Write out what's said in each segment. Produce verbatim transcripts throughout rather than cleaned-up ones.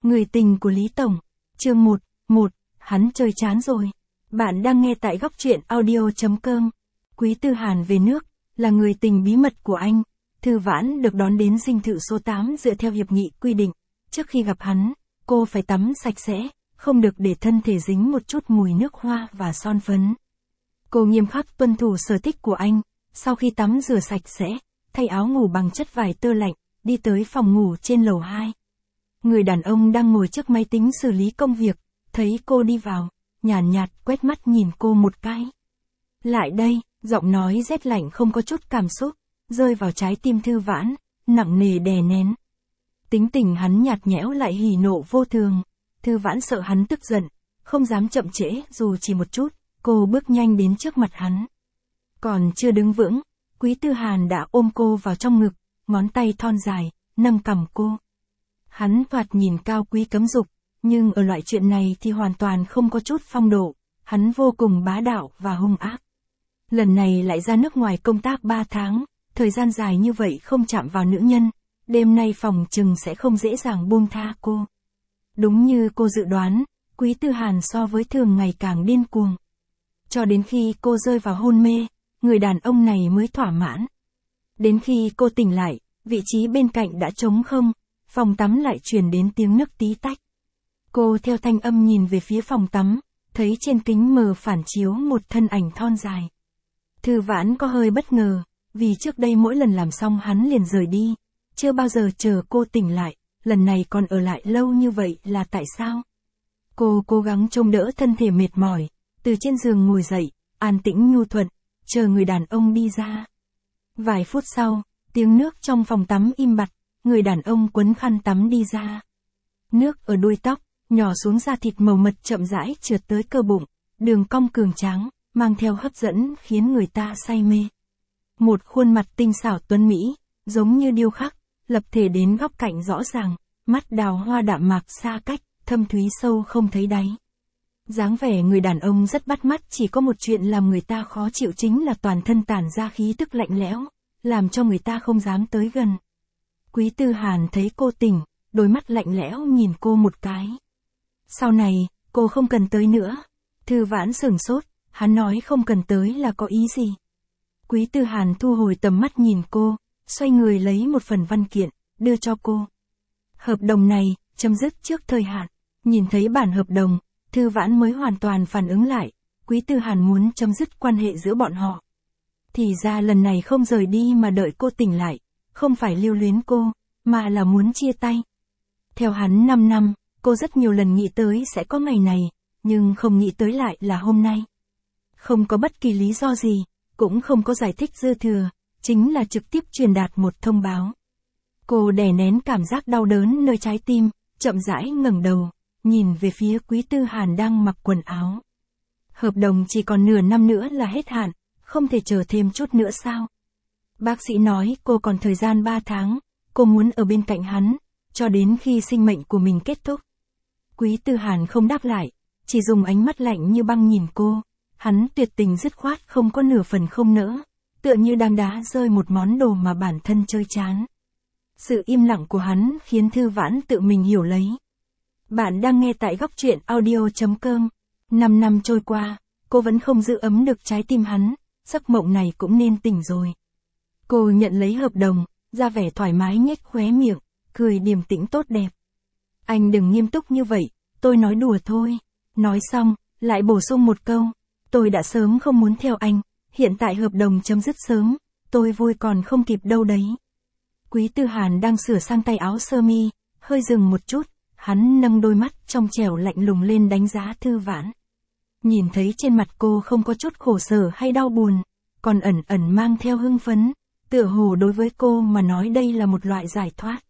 Người tình của Lý Tổng. Chương một. một. Hắn chơi chán rồi. Bạn đang nghe tại góc truyện audio chấm com. Quý Tư Hàn về nước, là người tình bí mật của anh. Thư Vãn được đón đến dinh thự số tám dựa theo hiệp nghị quy định. Trước khi gặp hắn, cô phải tắm sạch sẽ, không được để thân thể dính một chút mùi nước hoa và son phấn. Cô nghiêm khắc tuân thủ sở thích của anh, sau khi tắm rửa sạch sẽ, thay áo ngủ bằng chất vải tơ lạnh, đi tới phòng ngủ trên lầu hai. Người đàn ông đang ngồi trước máy tính xử lý công việc, thấy cô đi vào, nhàn nhạt, nhạt quét mắt nhìn cô một cái. Lại đây, giọng nói rét lạnh không có chút cảm xúc, rơi vào trái tim Thư Vãn, nặng nề đè nén. Tính tình hắn nhạt nhẽo lại hỉ nộ vô thường. Thư Vãn sợ hắn tức giận, không dám chậm trễ dù chỉ một chút, cô bước nhanh đến trước mặt hắn. Còn chưa đứng vững, Quý Tư Hàn đã ôm cô vào trong ngực, ngón tay thon dài, nâng cằm cô. Hắn thoạt nhìn cao quý cấm dục, nhưng ở loại chuyện này thì hoàn toàn không có chút phong độ, hắn vô cùng bá đạo và hung ác. Lần này lại ra nước ngoài công tác ba tháng, thời gian dài như vậy không chạm vào nữ nhân, đêm nay phòng chừng sẽ không dễ dàng buông tha cô. Đúng như cô dự đoán, Quý Tư Hàn so với thường ngày càng điên cuồng. Cho đến khi cô rơi vào hôn mê, người đàn ông này mới thỏa mãn. Đến khi cô tỉnh lại, vị trí bên cạnh đã trống không, phòng tắm lại truyền đến tiếng nước tí tách. Cô theo thanh âm nhìn về phía phòng tắm, thấy trên kính mờ phản chiếu một thân ảnh thon dài. Thư Vãn có hơi bất ngờ, vì trước đây mỗi lần làm xong hắn liền rời đi, chưa bao giờ chờ cô tỉnh lại, lần này còn ở lại lâu như vậy là tại sao? Cô cố gắng trông đỡ thân thể mệt mỏi, từ trên giường ngồi dậy, an tĩnh nhu thuận, chờ người đàn ông đi ra. Vài phút sau, tiếng nước trong phòng tắm im bặt, người đàn ông quấn khăn tắm đi ra. Nước ở đuôi tóc, nhỏ xuống da thịt màu mật chậm rãi trượt tới cơ bụng, đường cong cường tráng, mang theo hấp dẫn khiến người ta say mê. Một khuôn mặt tinh xảo tuấn mỹ, giống như điêu khắc, lập thể đến góc cạnh rõ ràng, mắt đào hoa đạm mạc xa cách, thâm thúy sâu không thấy đáy. Dáng vẻ người đàn ông rất bắt mắt, chỉ có một chuyện làm người ta khó chịu chính là toàn thân tản ra khí tức lạnh lẽo, làm cho người ta không dám tới gần. Quý Tư Hàn thấy cô tỉnh, đôi mắt lạnh lẽo nhìn cô một cái. Sau này, cô không cần tới nữa. Thư Vãn sửng sốt, hắn nói không cần tới là có ý gì? Quý Tư Hàn thu hồi tầm mắt nhìn cô, xoay người lấy một phần văn kiện, đưa cho cô. Hợp đồng này, chấm dứt trước thời hạn. Nhìn thấy bản hợp đồng, Thư Vãn mới hoàn toàn phản ứng lại, Quý Tư Hàn muốn chấm dứt quan hệ giữa bọn họ. Thì ra lần này không rời đi mà đợi cô tỉnh lại, không phải lưu luyến cô, mà là muốn chia tay. Theo hắn năm năm, cô rất nhiều lần nghĩ tới sẽ có ngày này, nhưng không nghĩ tới lại là hôm nay. Không có bất kỳ lý do gì, cũng không có giải thích dư thừa, chính là trực tiếp truyền đạt một thông báo. Cô đè nén cảm giác đau đớn nơi trái tim, chậm rãi ngẩng đầu, nhìn về phía Quý Tư Hàn đang mặc quần áo. Hợp đồng chỉ còn nửa năm nữa là hết hạn, không thể chờ thêm chút nữa sao? Bác sĩ nói cô còn thời gian ba tháng, cô muốn ở bên cạnh hắn, cho đến khi sinh mệnh của mình kết thúc. Quý Tư Hàn không đáp lại, chỉ dùng ánh mắt lạnh như băng nhìn cô, hắn tuyệt tình dứt khoát không có nửa phần không nỡ, tựa như đang đá rơi một món đồ mà bản thân chơi chán. Sự im lặng của hắn khiến Thư Vãn tự mình hiểu lấy. Bạn đang nghe tại góc truyện audio chấm com. Năm năm trôi qua, cô vẫn không giữ ấm được trái tim hắn, giấc mộng này cũng nên tỉnh rồi. Cô nhận lấy hợp đồng, ra vẻ thoải mái nhếch khóe miệng, cười điềm tĩnh tốt đẹp. Anh đừng nghiêm túc như vậy, tôi nói đùa thôi. Nói xong, lại bổ sung một câu, tôi đã sớm không muốn theo anh, hiện tại hợp đồng chấm dứt sớm, tôi vui còn không kịp đâu đấy. Quý Tư Hàn đang sửa sang tay áo sơ mi, hơi dừng một chút, hắn nâng đôi mắt trong trẻo lạnh lùng lên đánh giá Thư Vãn. Nhìn thấy trên mặt cô không có chút khổ sở hay đau buồn, còn ẩn ẩn mang theo hưng phấn, tựa hồ đối với cô mà nói đây là một loại giải thoát.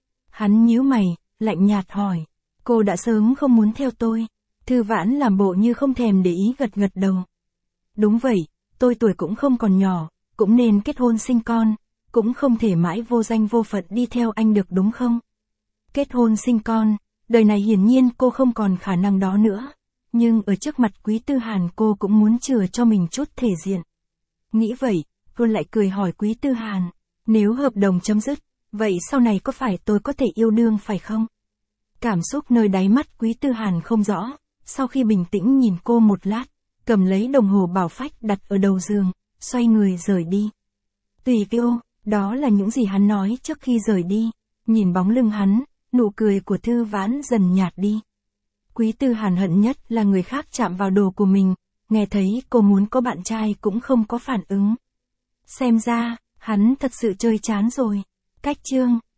Hắn nhíu mày, lạnh nhạt hỏi, cô đã sớm không muốn theo tôi. Thư Vãn làm bộ như không thèm để ý gật gật đầu. Đúng vậy, tôi tuổi cũng không còn nhỏ, cũng nên kết hôn sinh con, cũng không thể mãi vô danh vô phận đi theo anh được đúng không? Kết hôn sinh con, đời này hiển nhiên cô không còn khả năng đó nữa, nhưng ở trước mặt Quý Tư Hàn cô cũng muốn chừa cho mình chút thể diện. Nghĩ vậy, cô lại cười hỏi Quý Tư Hàn, nếu hợp đồng chấm dứt, vậy sau này có phải tôi có thể yêu đương phải không? Cảm xúc nơi đáy mắt Quý Tư Hàn không rõ, sau khi bình tĩnh nhìn cô một lát, cầm lấy đồng hồ bảo phách đặt ở đầu giường, xoay người rời đi. Tùy Viu, đó là những gì hắn nói trước khi rời đi. Nhìn bóng lưng hắn, nụ cười của Thư Vãn dần nhạt đi. Quý Tư Hàn hận nhất là người khác chạm vào đồ của mình, nghe thấy cô muốn có bạn trai cũng không có phản ứng. Xem ra, hắn thật sự chơi chán rồi. Cách chương